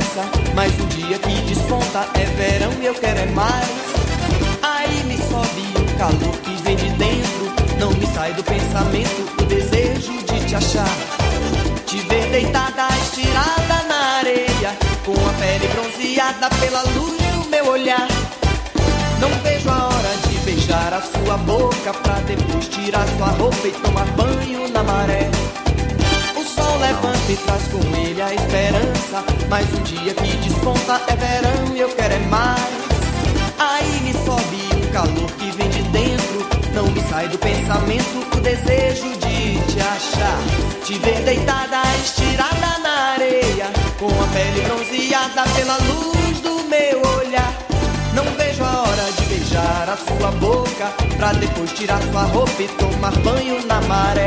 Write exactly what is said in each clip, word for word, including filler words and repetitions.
esperança, mas um dia que desponta é verão e eu quero é mais. Aí me sobe o calor que vem de dentro, não me sai do pensamento o desejo de te achar. Te ver deitada, estirada na areia, com a pele bronzeada pela luz do meu olhar. Não vejo a hora de beijar a sua boca, pra depois tirar sua roupa e tomar banho na maré. O sol levanta e traz com ele a esperança, mas um dia que desponta é verão e eu quero é mais. Aí me sobe o calor que vem de dentro, não me sai do pensamento o desejo de te achar. Te ver deitada, estirada na areia, com a pele bronzeada pela luz do meu olhar. Não vejo a hora de beijar a sua boca, pra depois tirar sua roupa e tomar banho na maré.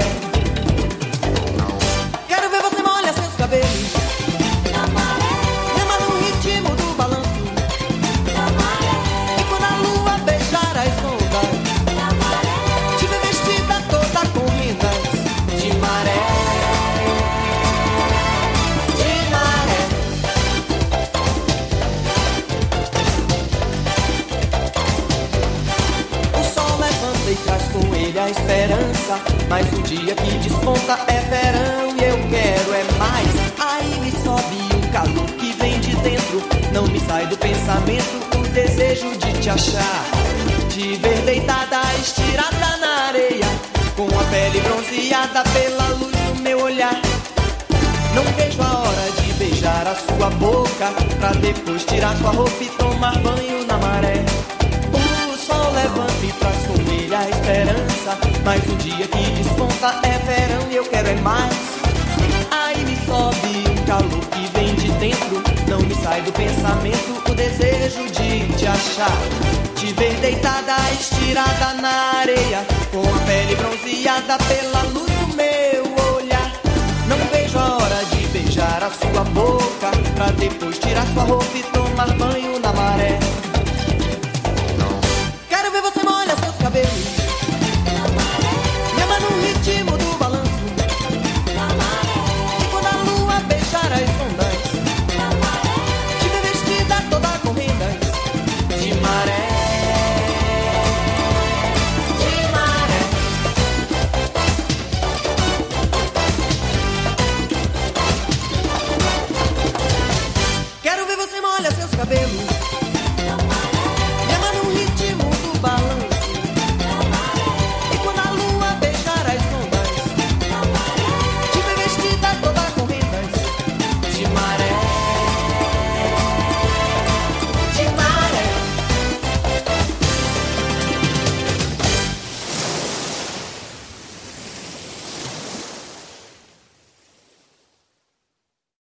Quero ver você molhar seus cabelos na maré, lembra no ritmo do balanço na maré. E quando a lua beijar as ondas na maré, te ver vestida toda com rendas de maré. E traz com ele a esperança, mas o dia que desponta é verão e eu quero é mais. Aí me sobe um calor que vem de dentro, não me sai do pensamento o desejo de te achar. Te ver deitada, estirada na areia, com a pele bronzeada pela luz do meu olhar. Não vejo a hora de beijar a sua boca, pra depois tirar sua roupa e tomar banho na maré. O sol levanta e traz com ele a esperança, mas um dia que desponta é verão e eu quero é mais. Aí me sobe um calor que vem de dentro, não me sai do pensamento o desejo de te achar. Te ver deitada, estirada na areia, com a pele bronzeada pela luz do meu olhar. Não vejo a hora de beijar a sua boca, pra depois tirar sua roupa e tomar banho na maré.